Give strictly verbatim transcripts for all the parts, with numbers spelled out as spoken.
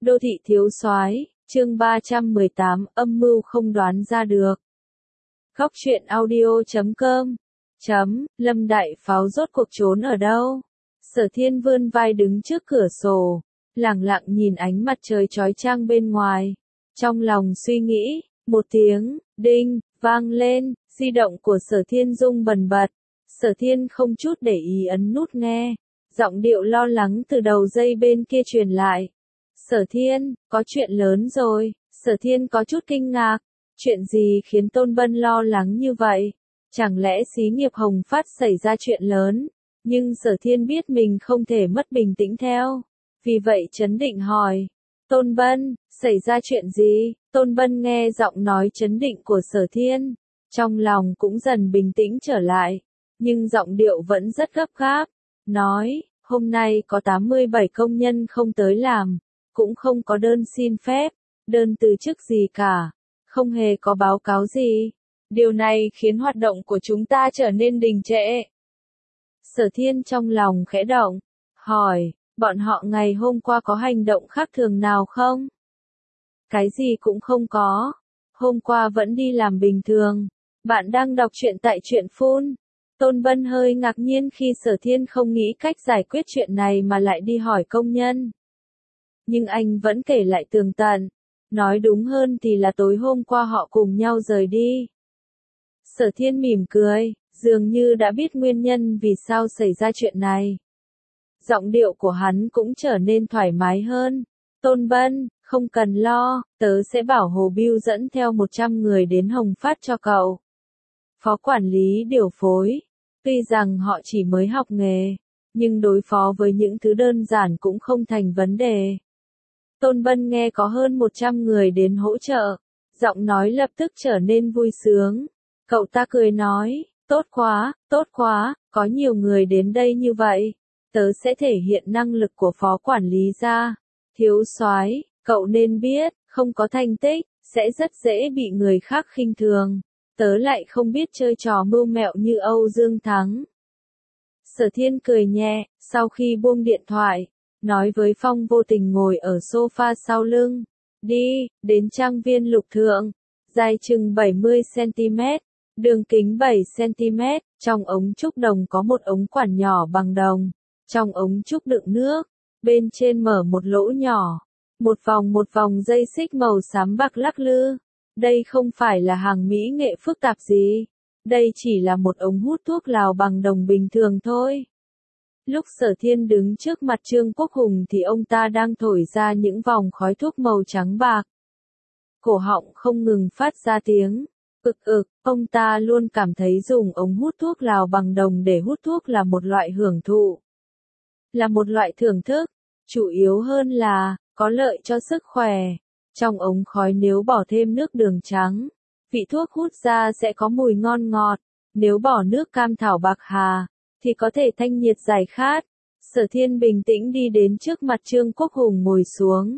Đô thị thiếu soái, chương ba trăm mười tám, âm mưu không đoán ra được. Góc truyện audio chấm com chấm, Lâm Đại Pháo rốt cuộc trốn ở đâu? Sở Thiên vươn vai đứng trước cửa sổ, lẳng lặng nhìn ánh mặt trời chói chang bên ngoài. Trong lòng suy nghĩ, một tiếng, đinh, vang lên, di động của Sở Thiên rung bần bật. Sở Thiên không chút để ý ấn nút nghe, giọng điệu lo lắng từ đầu dây bên kia truyền lại. Sở Thiên, có chuyện lớn rồi. Sở Thiên có chút kinh ngạc. Chuyện gì khiến Tôn Bân lo lắng như vậy? Chẳng lẽ xí nghiệp Hồng Phát xảy ra chuyện lớn? Nhưng Sở Thiên biết mình không thể mất bình tĩnh theo. Vì vậy trấn định hỏi. Tôn Bân, xảy ra chuyện gì? Tôn Bân nghe giọng nói trấn định của Sở Thiên. Trong lòng cũng dần bình tĩnh trở lại. Nhưng giọng điệu vẫn rất gấp gáp. Nói, hôm nay có tám mươi bảy công nhân không tới làm. Cũng không có đơn xin phép, đơn từ chức gì cả, không hề có báo cáo gì. Điều này khiến hoạt động của chúng ta trở nên đình trệ. Sở Thiên trong lòng khẽ động, hỏi, bọn họ ngày hôm qua có hành động khác thường nào không? Cái gì cũng không có, hôm qua vẫn đi làm bình thường. Bạn đang đọc truyện tại truyện phun. Tôn Bân hơi ngạc nhiên khi Sở Thiên không nghĩ cách giải quyết chuyện này mà lại đi hỏi công nhân. Nhưng anh vẫn kể lại tường tận, nói đúng hơn thì là tối hôm qua họ cùng nhau rời đi. Sở Thiên mỉm cười, dường như đã biết nguyên nhân vì sao xảy ra chuyện này. Giọng điệu của hắn cũng trở nên thoải mái hơn. Tôn Bân, không cần lo, tớ sẽ bảo Hồ Bưu dẫn theo một trăm người đến Hồng Phát cho cậu. Phó quản lý điều phối, tuy rằng họ chỉ mới học nghề, nhưng đối phó với những thứ đơn giản cũng không thành vấn đề. Tôn Bân nghe có hơn một trăm người đến hỗ trợ, giọng nói lập tức trở nên vui sướng. Cậu ta cười nói, tốt quá, tốt quá, có nhiều người đến đây như vậy, tớ sẽ thể hiện năng lực của phó quản lý ra. Thiếu soái, cậu nên biết, không có thành tích, sẽ rất dễ bị người khác khinh thường. Tớ lại không biết chơi trò mưu mẹo như Âu Dương Thắng. Sở Thiên cười nhẹ, sau khi buông điện thoại, nói với Phong Vô Tình ngồi ở sofa sau lưng. Đi, đến trang viên Lục Thượng. Dài chừng bảy mươi xăng-ti-mét, đường kính bảy xăng-ti-mét, trong ống trúc đồng có một ống quản nhỏ bằng đồng. Trong ống trúc đựng nước, bên trên mở một lỗ nhỏ. Một vòng một vòng dây xích màu xám bạc lắc lư. Đây không phải là hàng mỹ nghệ phức tạp gì. Đây chỉ là một ống hút thuốc lào bằng đồng bình thường thôi. Lúc Sở Thiên đứng trước mặt Trương Quốc Hùng thì ông ta đang thổi ra những vòng khói thuốc màu trắng bạc. Cổ họng không ngừng phát ra tiếng ực ực, ông ta luôn cảm thấy dùng ống hút thuốc lào bằng đồng để hút thuốc là một loại hưởng thụ. Là một loại thưởng thức, chủ yếu hơn là, có lợi cho sức khỏe. Trong ống khói nếu bỏ thêm nước đường trắng, vị thuốc hút ra sẽ có mùi ngon ngọt, nếu bỏ nước cam thảo bạc hà, thì có thể thanh nhiệt giải khát. Sở Thiên bình tĩnh đi đến trước mặt Trương Quốc Hùng ngồi xuống.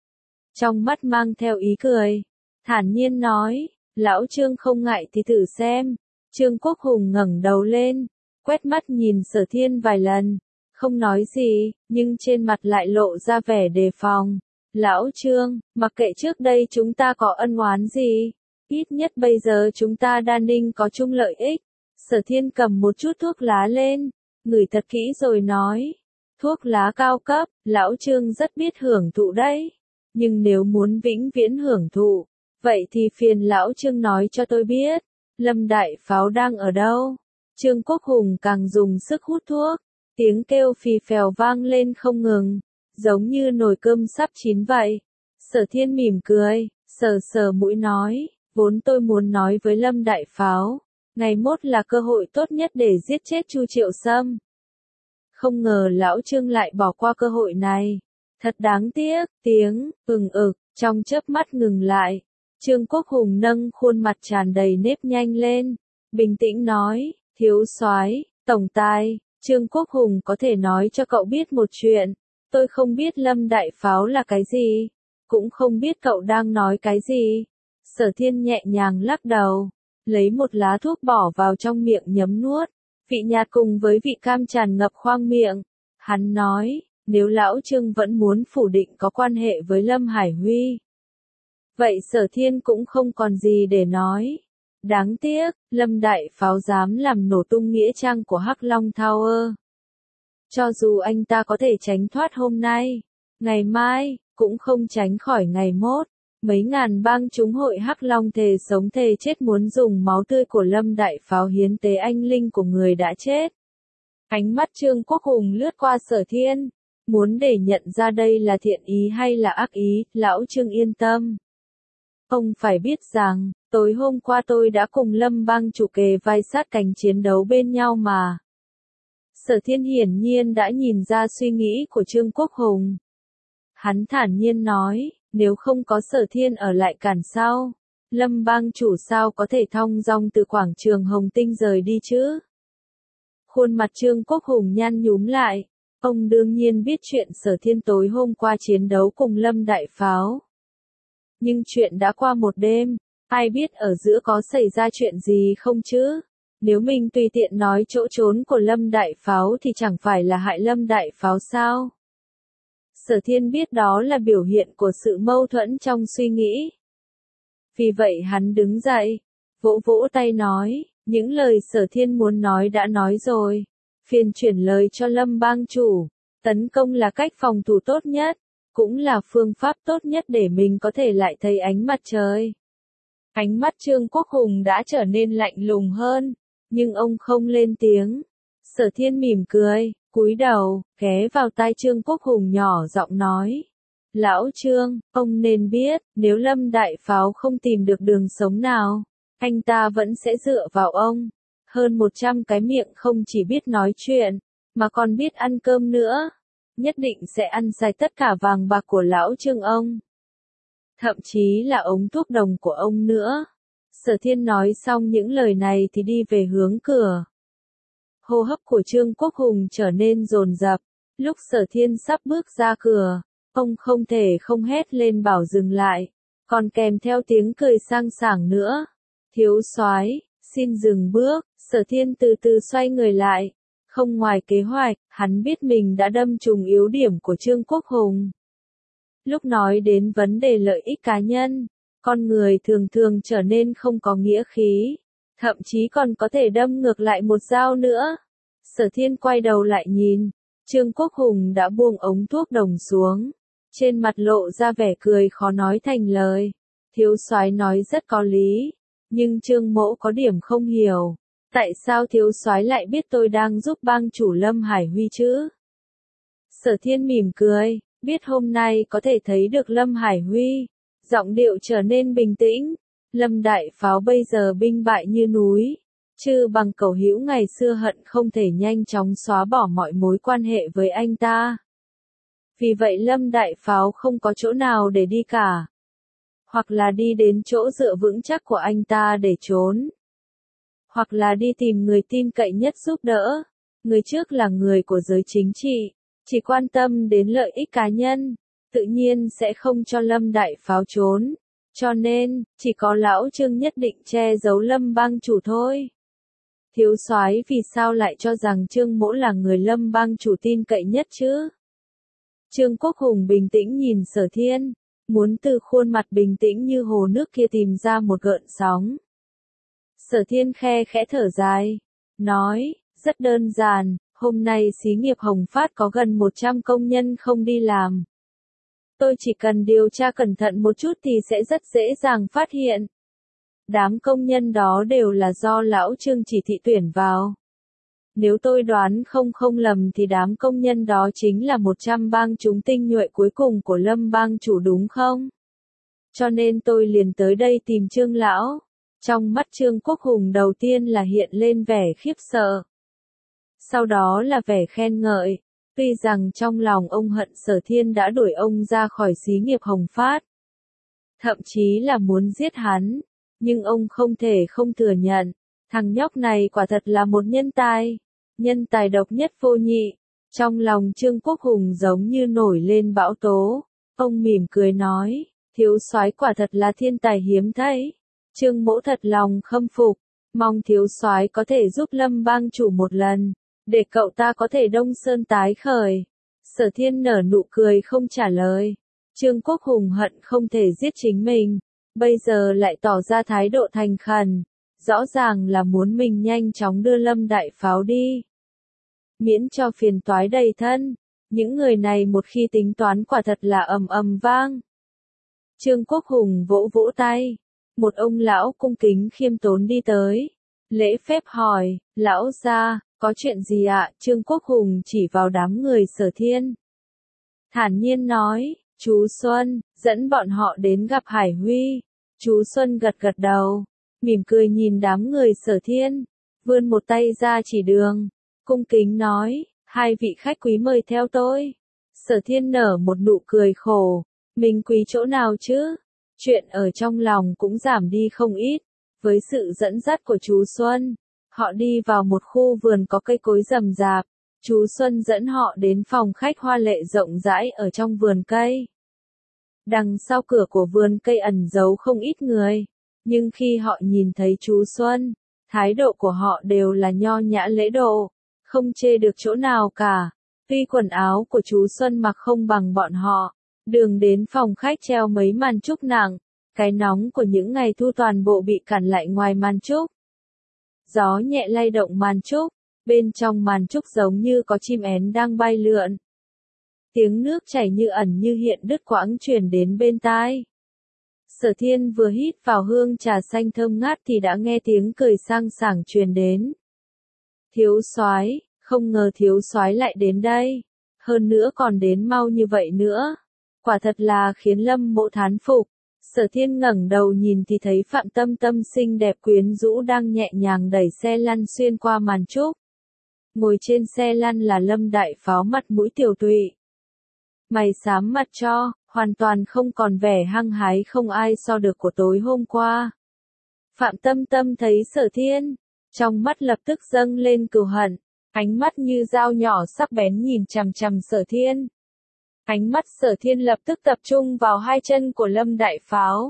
Trong mắt mang theo ý cười, thản nhiên nói, lão Trương không ngại thì thử xem. Trương Quốc Hùng ngẩng đầu lên, quét mắt nhìn Sở Thiên vài lần, không nói gì, nhưng trên mặt lại lộ ra vẻ đề phòng. Lão Trương, mặc kệ trước đây chúng ta có ân oán gì, ít nhất bây giờ chúng ta đa ninh có chung lợi ích. Sở Thiên cầm một chút thuốc lá lên, ngửi thật kỹ rồi nói, thuốc lá cao cấp, lão Trương rất biết hưởng thụ đấy. Nhưng nếu muốn vĩnh viễn hưởng thụ, vậy thì phiền lão Trương nói cho tôi biết, Lâm Đại Pháo đang ở đâu? Trương Quốc Hùng càng dùng sức hút thuốc, tiếng kêu phì phèo vang lên không ngừng, giống như nồi cơm sắp chín vậy. Sở Thiên mỉm cười, sờ sờ mũi nói, vốn tôi muốn nói với Lâm Đại Pháo, ngày mốt là cơ hội tốt nhất để giết chết Chu Triệu Sâm. Không ngờ lão Trương lại bỏ qua cơ hội này. Thật đáng tiếc, tiếng, ừng ực, trong chớp mắt ngừng lại. Trương Quốc Hùng nâng khuôn mặt tràn đầy nếp nhanh lên, bình tĩnh nói, thiếu soái, tổng tài, Trương Quốc Hùng có thể nói cho cậu biết một chuyện. Tôi không biết Lâm Đại Pháo là cái gì, cũng không biết cậu đang nói cái gì. Sở Thiên nhẹ nhàng lắc đầu, lấy một lá thuốc bỏ vào trong miệng nhấm nuốt, vị nhạt cùng với vị cam tràn ngập khoang miệng. Hắn nói, nếu lão Trương vẫn muốn phủ định có quan hệ với Lâm Hải Huy, vậy Sở Thiên cũng không còn gì để nói. Đáng tiếc, Lâm Đại Pháo dám làm nổ tung nghĩa trang của Hắc Long Tower. Cho dù anh ta có thể tránh thoát hôm nay, ngày mai, cũng không tránh khỏi ngày mốt. Mấy ngàn bang chúng hội Hắc Long thề sống thề chết muốn dùng máu tươi của Lâm Đại Pháo hiến tế anh linh của người đã chết. Ánh mắt Trương Quốc Hùng lướt qua Sở Thiên, muốn để nhận ra đây là thiện ý hay là ác ý. Lão Trương yên tâm. Ông phải biết rằng, tối hôm qua tôi đã cùng Lâm bang chủ kề vai sát cánh chiến đấu bên nhau mà. Sở Thiên hiển nhiên đã nhìn ra suy nghĩ của Trương Quốc Hùng. Hắn thản nhiên nói, nếu không có Sở Thiên ở lại cản sau, Lâm bang chủ sao có thể thong dong từ quảng trường Hồng Tinh rời đi chứ? Khuôn mặt Trương Quốc Hùng nhăn nhúm lại, ông đương nhiên biết chuyện Sở Thiên tối hôm qua chiến đấu cùng Lâm Đại Pháo. Nhưng chuyện đã qua một đêm, ai biết ở giữa có xảy ra chuyện gì không chứ? Nếu mình tùy tiện nói chỗ trốn của Lâm Đại Pháo thì chẳng phải là hại Lâm Đại Pháo sao? Sở Thiên biết đó là biểu hiện của sự mâu thuẫn trong suy nghĩ. Vì vậy hắn đứng dậy, vỗ vỗ tay nói, những lời Sở Thiên muốn nói đã nói rồi. Phiền chuyển lời cho Lâm bang chủ, tấn công là cách phòng thủ tốt nhất, cũng là phương pháp tốt nhất để mình có thể lại thấy ánh mặt trời. Ánh mắt Trương Quốc Hùng đã trở nên lạnh lùng hơn, nhưng ông không lên tiếng. Sở Thiên mỉm cười, cúi đầu, ghé vào tai Trương Quốc Hùng nhỏ giọng nói. Lão Trương, ông nên biết, nếu Lâm Đại Pháo không tìm được đường sống nào, anh ta vẫn sẽ dựa vào ông. Hơn một trăm cái miệng không chỉ biết nói chuyện, mà còn biết ăn cơm nữa. Nhất định sẽ ăn sạch tất cả vàng bạc của lão Trương ông. Thậm chí là ống thuốc đồng của ông nữa. Sở Thiên nói xong những lời này thì đi về hướng cửa. Hô hấp của Trương Quốc Hùng trở nên dồn dập. Lúc Sở Thiên sắp bước ra cửa, ông không thể không hét lên bảo dừng lại, còn kèm theo tiếng cười sang sảng nữa. Thiếu soái, xin dừng bước. Sở Thiên từ từ xoay người lại. Không ngoài kế hoạch, hắn biết mình đã đâm trúng yếu điểm của Trương Quốc Hùng. Lúc nói đến vấn đề lợi ích cá nhân, con người thường thường trở nên không có nghĩa khí, thậm chí còn có thể đâm ngược lại một dao nữa. Sở Thiên quay đầu lại nhìn, Trương Quốc Hùng đã buông ống thuốc đồng xuống, trên mặt lộ ra vẻ cười khó nói thành lời. Thiếu soái nói rất có lý, nhưng Trương mỗ có điểm không hiểu. Tại sao thiếu soái lại biết tôi đang giúp bang chủ Lâm Hải Huy chứ? Sở Thiên mỉm cười, biết hôm nay có thể thấy được Lâm Hải Huy. Giọng điệu trở nên bình tĩnh. Lâm Đại Pháo bây giờ binh bại như núi. Chứ bằng cầu hữu ngày xưa hận không thể nhanh chóng xóa bỏ mọi mối quan hệ với anh ta. Vì vậy Lâm Đại Pháo không có chỗ nào để đi cả. Hoặc là đi đến chỗ dựa vững chắc của anh ta để trốn. Hoặc là đi tìm người tin cậy nhất giúp đỡ. Người trước là người của giới chính trị, chỉ quan tâm đến lợi ích cá nhân, tự nhiên sẽ không cho Lâm Đại Pháo trốn. Cho nên, chỉ có lão Trương nhất định che giấu Lâm bang chủ thôi. Thiếu soái vì sao lại cho rằng Trương mỗ là người Lâm bang chủ tin cậy nhất chứ? Trương Quốc Hùng bình tĩnh nhìn Sở Thiên, muốn từ khuôn mặt bình tĩnh như hồ nước kia tìm ra một gợn sóng. Sở Thiên khe khẽ thở dài, nói, rất đơn giản, hôm nay xí nghiệp Hồng Phát có gần một trăm công nhân không đi làm. Tôi chỉ cần điều tra cẩn thận một chút thì sẽ rất dễ dàng phát hiện. Đám công nhân đó đều là do lão Trương chỉ thị tuyển vào. Nếu tôi đoán không không lầm thì đám công nhân đó chính là một trăm bang chúng tinh nhuệ cuối cùng của Lâm bang chủ đúng không? Cho nên tôi liền tới đây tìm Trương lão. Trong mắt Trương Quốc Hùng đầu tiên là hiện lên vẻ khiếp sợ. Sau đó là vẻ khen ngợi. Tuy rằng trong lòng ông hận Sở Thiên đã đuổi ông ra khỏi xí nghiệp Hồng Phát. Thậm chí là muốn giết hắn. Nhưng ông không thể không thừa nhận. Thằng nhóc này quả thật là một nhân tài. Nhân tài độc nhất vô nhị. Trong lòng Trương Quốc Hùng giống như nổi lên bão tố. Ông mỉm cười nói. Thiếu soái quả thật là thiên tài hiếm thấy. Trương mỗ thật lòng khâm phục. Mong thiếu soái có thể giúp Lâm bang chủ một lần. Để cậu ta có thể đông sơn tái khởi. Sở Thiên nở nụ cười không trả lời. Trương Quốc Hùng hận không thể giết chính mình, bây giờ lại tỏ ra thái độ thành khẩn, rõ ràng là muốn mình nhanh chóng đưa Lâm Đại Pháo đi. Miễn cho phiền toái đầy thân, những người này một khi tính toán quả thật là ầm ầm vang. Trương Quốc Hùng vỗ vỗ tay, một ông lão cung kính khiêm tốn đi tới, lễ phép hỏi, lão gia, có chuyện gì ạ? Trương Quốc Hùng chỉ vào đám người Sở Thiên. Thản nhiên nói, chú Xuân, dẫn bọn họ đến gặp Hải Huy. Chú Xuân gật gật đầu, mỉm cười nhìn đám người Sở Thiên, vươn một tay ra chỉ đường, cung kính nói, hai vị khách quý mời theo tôi. Sở Thiên nở một nụ cười khổ, mình quý chỗ nào chứ? Chuyện ở trong lòng cũng giảm đi không ít, với sự dẫn dắt của chú Xuân. Họ đi vào một khu vườn có cây cối rậm rạp, chú Xuân dẫn họ đến phòng khách hoa lệ rộng rãi ở trong vườn cây. Đằng sau cửa của vườn cây ẩn giấu không ít người, nhưng khi họ nhìn thấy chú Xuân, thái độ của họ đều là nho nhã lễ độ, không chê được chỗ nào cả. Tuy quần áo của chú Xuân mặc không bằng bọn họ, đường đến phòng khách treo mấy màn trúc nặng, cái nóng của những ngày thu toàn bộ bị cản lại ngoài màn trúc. Gió nhẹ lay động màn trúc, bên trong màn trúc giống như có chim én đang bay lượn. Tiếng nước chảy như ẩn như hiện đứt quãng truyền đến bên tai. Sở Thiên vừa hít vào hương trà xanh thơm ngát thì đã nghe tiếng cười sang sảng truyền đến. Thiếu soái, không ngờ thiếu soái lại đến đây, hơn nữa còn đến mau như vậy nữa. Quả thật là khiến Lâm Mộ thán phục. Sở Thiên ngẩng đầu nhìn thì thấy Phạm Tâm Tâm xinh đẹp quyến rũ đang nhẹ nhàng đẩy xe lăn xuyên qua màn trúc. Ngồi trên xe lăn là Lâm Đại Pháo mặt mũi tiều tụy. Mày xám mặt cho, hoàn toàn không còn vẻ hăng hái không ai so được của tối hôm qua. Phạm Tâm Tâm thấy Sở Thiên, trong mắt lập tức dâng lên cừu hận, ánh mắt như dao nhỏ sắc bén nhìn chằm chằm Sở Thiên. Ánh mắt Sở Thiên lập tức tập trung vào hai chân của Lâm Đại Pháo.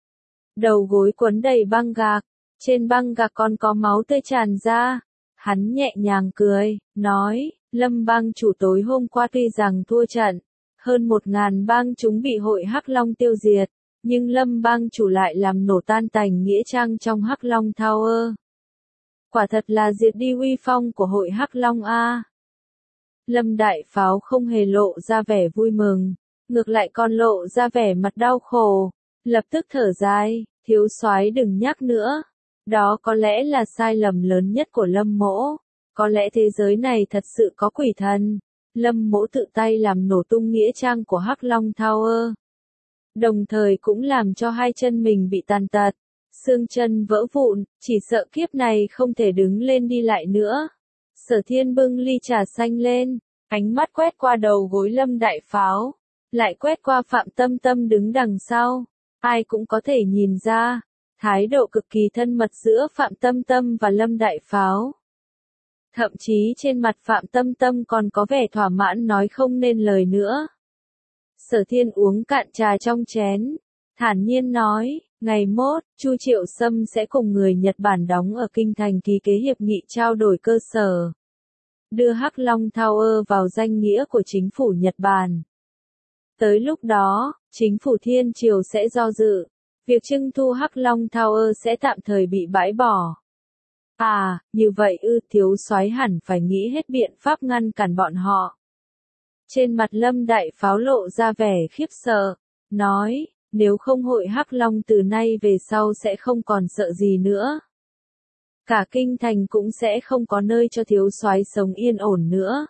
Đầu gối quấn đầy băng gạc, trên băng gạc còn có máu tươi tràn ra. Hắn nhẹ nhàng cười, nói, Lâm bang chủ tối hôm qua tuy rằng thua trận, hơn một ngàn bang chúng bị hội Hắc Long tiêu diệt, nhưng Lâm bang chủ lại làm nổ tan tành nghĩa trang trong Hắc Long Tower. Quả thật là diệt đi uy phong của hội Hắc Long a. Lâm Đại Pháo không hề lộ ra vẻ vui mừng, ngược lại còn lộ ra vẻ mặt đau khổ, lập tức thở dài, thiếu soái đừng nhắc nữa. Đó có lẽ là sai lầm lớn nhất của Lâm Mỗ, có lẽ thế giới này thật sự có quỷ thần. Lâm Mỗ tự tay làm nổ tung nghĩa trang của Hắc Long Tower, đồng thời cũng làm cho hai chân mình bị tàn tật, xương chân vỡ vụn, chỉ sợ kiếp này không thể đứng lên đi lại nữa. Sở Thiên bưng ly trà xanh lên, ánh mắt quét qua đầu gối Lâm Đại Pháo, lại quét qua Phạm Tâm Tâm đứng đằng sau, ai cũng có thể nhìn ra, thái độ cực kỳ thân mật giữa Phạm Tâm Tâm và Lâm Đại Pháo. Thậm chí trên mặt Phạm Tâm Tâm còn có vẻ thỏa mãn nói không nên lời nữa. Sở Thiên uống cạn trà trong chén, thản nhiên nói, ngày mốt, Chu Triệu Sâm sẽ cùng người Nhật Bản đóng ở Kinh Thành ký kế hiệp nghị trao đổi cơ sở, đưa Hắc Long Tower vào danh nghĩa của chính phủ Nhật Bản. Tới lúc đó, chính phủ Thiên Triều sẽ do dự, việc trưng thu Hắc Long Tower sẽ tạm thời bị bãi bỏ. À, như vậy ư, thiếu soái hẳn phải nghĩ hết biện pháp ngăn cản bọn họ. Trên mặt Lâm Đại Pháo lộ ra vẻ khiếp sợ, nói, nếu không hội Hắc Long từ nay về sau sẽ không còn sợ gì nữa. Cả kinh thành cũng sẽ không có nơi cho thiếu soái sống yên ổn nữa.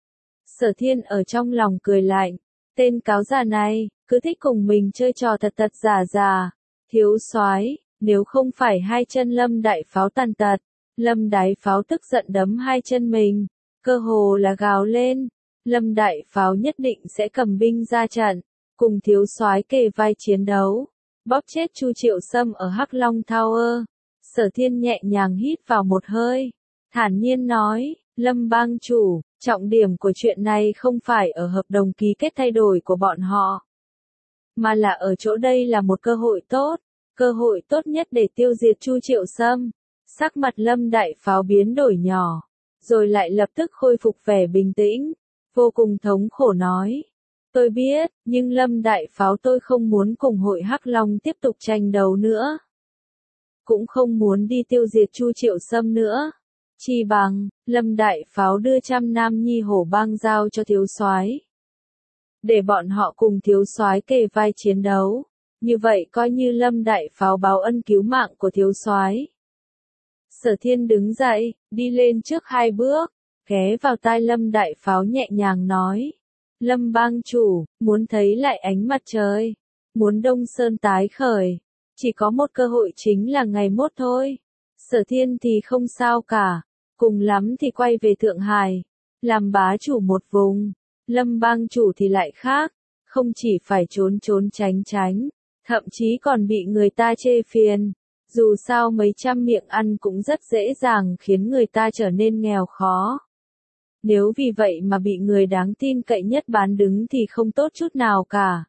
Sở Thiên ở trong lòng cười lạnh, tên cáo già này, cứ thích cùng mình chơi trò thật thật giả giả. Thiếu soái, nếu không phải hai chân Lâm Đại Pháo tàn tật, Lâm Đại Pháo tức giận đấm hai chân mình, cơ hồ là gào lên. Lâm Đại Pháo nhất định sẽ cầm binh ra trận, cùng thiếu soái kề vai chiến đấu, bóp chết Chu Triệu Sâm ở Hắc Long Tower. Sở Thiên nhẹ nhàng hít vào một hơi, thản nhiên nói, Lâm bang chủ, trọng điểm của chuyện này không phải ở hợp đồng ký kết thay đổi của bọn họ, mà là ở chỗ đây là một cơ hội tốt, cơ hội tốt nhất để tiêu diệt Chu Triệu Sâm. Sắc mặt Lâm Đại Pháo biến đổi nhỏ, rồi lại lập tức khôi phục vẻ bình tĩnh, vô cùng thống khổ nói. Tôi biết, nhưng Lâm Đại Pháo tôi không muốn cùng hội Hắc Long tiếp tục tranh đấu nữa. Cũng không muốn đi tiêu diệt Chu Triệu Sâm nữa. Chi bằng, Lâm Đại Pháo đưa trăm nam nhi hổ bang giao cho thiếu soái, để bọn họ cùng thiếu soái kề vai chiến đấu. Như vậy coi như Lâm Đại Pháo báo ân cứu mạng của thiếu soái. Sở Thiên đứng dậy, đi lên trước hai bước, ghé vào tai Lâm Đại Pháo nhẹ nhàng nói. Lâm bang chủ, muốn thấy lại ánh mặt trời, muốn Đông Sơn tái khởi, chỉ có một cơ hội chính là ngày mốt thôi. Sở Thiên thì không sao cả, cùng lắm thì quay về Thượng Hải, làm bá chủ một vùng. Lâm bang chủ thì lại khác, không chỉ phải trốn trốn tránh tránh, thậm chí còn bị người ta chê phiền. Dù sao mấy trăm miệng ăn cũng rất dễ dàng khiến người ta trở nên nghèo khó. Nếu vì vậy mà bị người đáng tin cậy nhất bán đứng thì không tốt chút nào cả.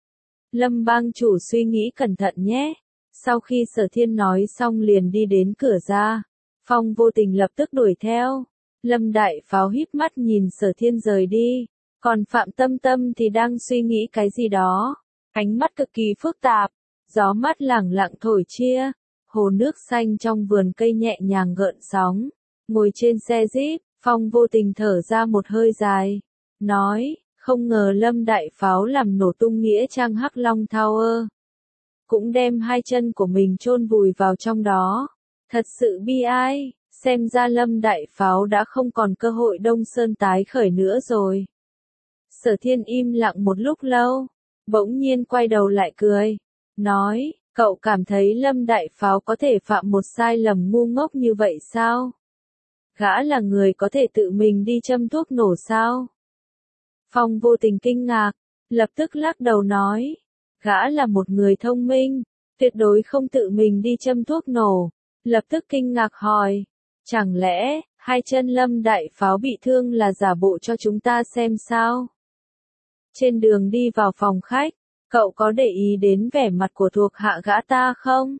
Lâm bang chủ suy nghĩ cẩn thận nhé. Sau khi Sở Thiên nói xong liền đi đến cửa ra. Phong Vô Tình lập tức đuổi theo. Lâm Đại Pháo híp mắt nhìn Sở Thiên rời đi. Còn Phạm Tâm Tâm thì đang suy nghĩ cái gì đó. Ánh mắt cực kỳ phức tạp. Gió mát lẳng lặng thổi chia. Hồ nước xanh trong vườn cây nhẹ nhàng gợn sóng. Ngồi trên xe jeep, Phong Vô Tình thở ra một hơi dài. Nói, không ngờ Lâm Đại Pháo làm nổ tung nghĩa trang Hắc Long Tower. Cũng đem hai chân của mình chôn vùi vào trong đó. Thật sự bi ai, xem ra Lâm Đại Pháo đã không còn cơ hội Đông Sơn tái khởi nữa rồi. Sở Thiên im lặng một lúc lâu, bỗng nhiên quay đầu lại cười. Nói, cậu cảm thấy Lâm Đại Pháo có thể phạm một sai lầm ngu ngốc như vậy sao? Gã là người có thể tự mình đi châm thuốc nổ sao? Phong Vô Tình kinh ngạc, lập tức lắc đầu nói. Gã là một người thông minh, tuyệt đối không tự mình đi châm thuốc nổ. Lập tức kinh ngạc hỏi. Chẳng lẽ, hai chân Lâm Đại Pháo bị thương là giả bộ cho chúng ta xem sao? Trên đường đi vào phòng khách, cậu có để ý đến vẻ mặt của thuộc hạ gã ta không?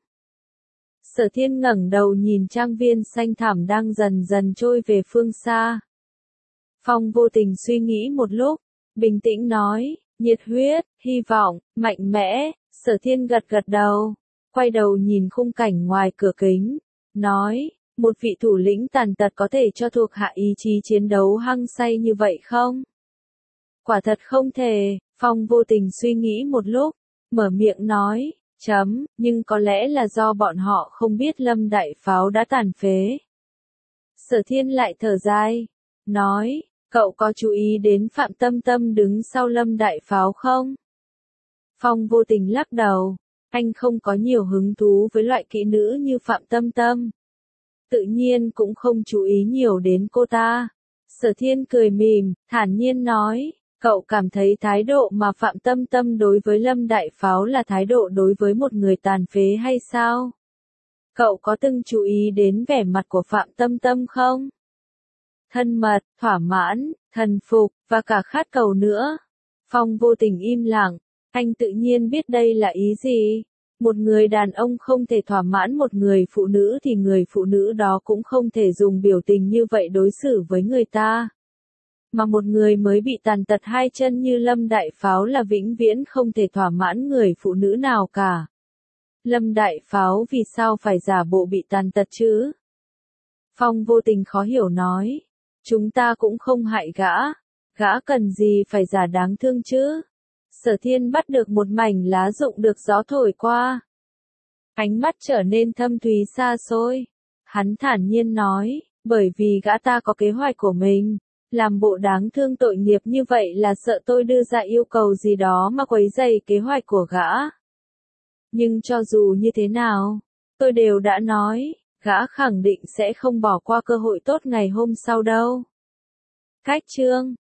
Sở Thiên ngẩng đầu nhìn trang viên xanh thẳm đang dần dần trôi về phương xa. Phong Vô Tình suy nghĩ một lúc, bình tĩnh nói, nhiệt huyết, hy vọng, mạnh mẽ. Sở Thiên gật gật đầu, quay đầu nhìn khung cảnh ngoài cửa kính, nói, một vị thủ lĩnh tàn tật có thể cho thuộc hạ ý chí chiến đấu hăng say như vậy không? Quả thật không thể. Phong Vô Tình suy nghĩ một lúc, mở miệng nói, chấm, nhưng có lẽ là do bọn họ không biết Lâm Đại Pháo đã tàn phế. Sở Thiên lại thở dài, nói, cậu có chú ý đến Phạm Tâm Tâm đứng sau Lâm Đại Pháo không? Phong Vô Tình lắc đầu, anh không có nhiều hứng thú với loại kỹ nữ như Phạm Tâm Tâm. Tự nhiên cũng không chú ý nhiều đến cô ta. Sở Thiên cười mỉm, thản nhiên nói, cậu cảm thấy thái độ mà Phạm Tâm Tâm đối với Lâm Đại Pháo là thái độ đối với một người tàn phế hay sao? Cậu có từng chú ý đến vẻ mặt của Phạm Tâm Tâm không? Thân mật, thỏa mãn, thần phục, và cả khát cầu nữa. Phong Vô Tình im lặng, anh tự nhiên biết đây là ý gì. Một người đàn ông không thể thỏa mãn một người phụ nữ thì người phụ nữ đó cũng không thể dùng biểu tình như vậy đối xử với người ta. Mà một người mới bị tàn tật hai chân như Lâm Đại Pháo là vĩnh viễn không thể thỏa mãn người phụ nữ nào cả. Lâm Đại Pháo vì sao phải giả bộ bị tàn tật chứ? Phong Vô Tình khó hiểu nói. Chúng ta cũng không hại gã. Gã cần gì phải giả đáng thương chứ? Sở Thiên bắt được một mảnh lá rụng được gió thổi qua. Ánh mắt trở nên thâm thúy xa xôi. Hắn thản nhiên nói, bởi vì gã ta có kế hoạch của mình. Làm bộ đáng thương tội nghiệp như vậy là sợ tôi đưa ra yêu cầu gì đó mà quấy rầy kế hoạch của gã. Nhưng cho dù như thế nào, tôi đều đã nói, gã khẳng định sẽ không bỏ qua cơ hội tốt ngày hôm sau đâu. Cách chương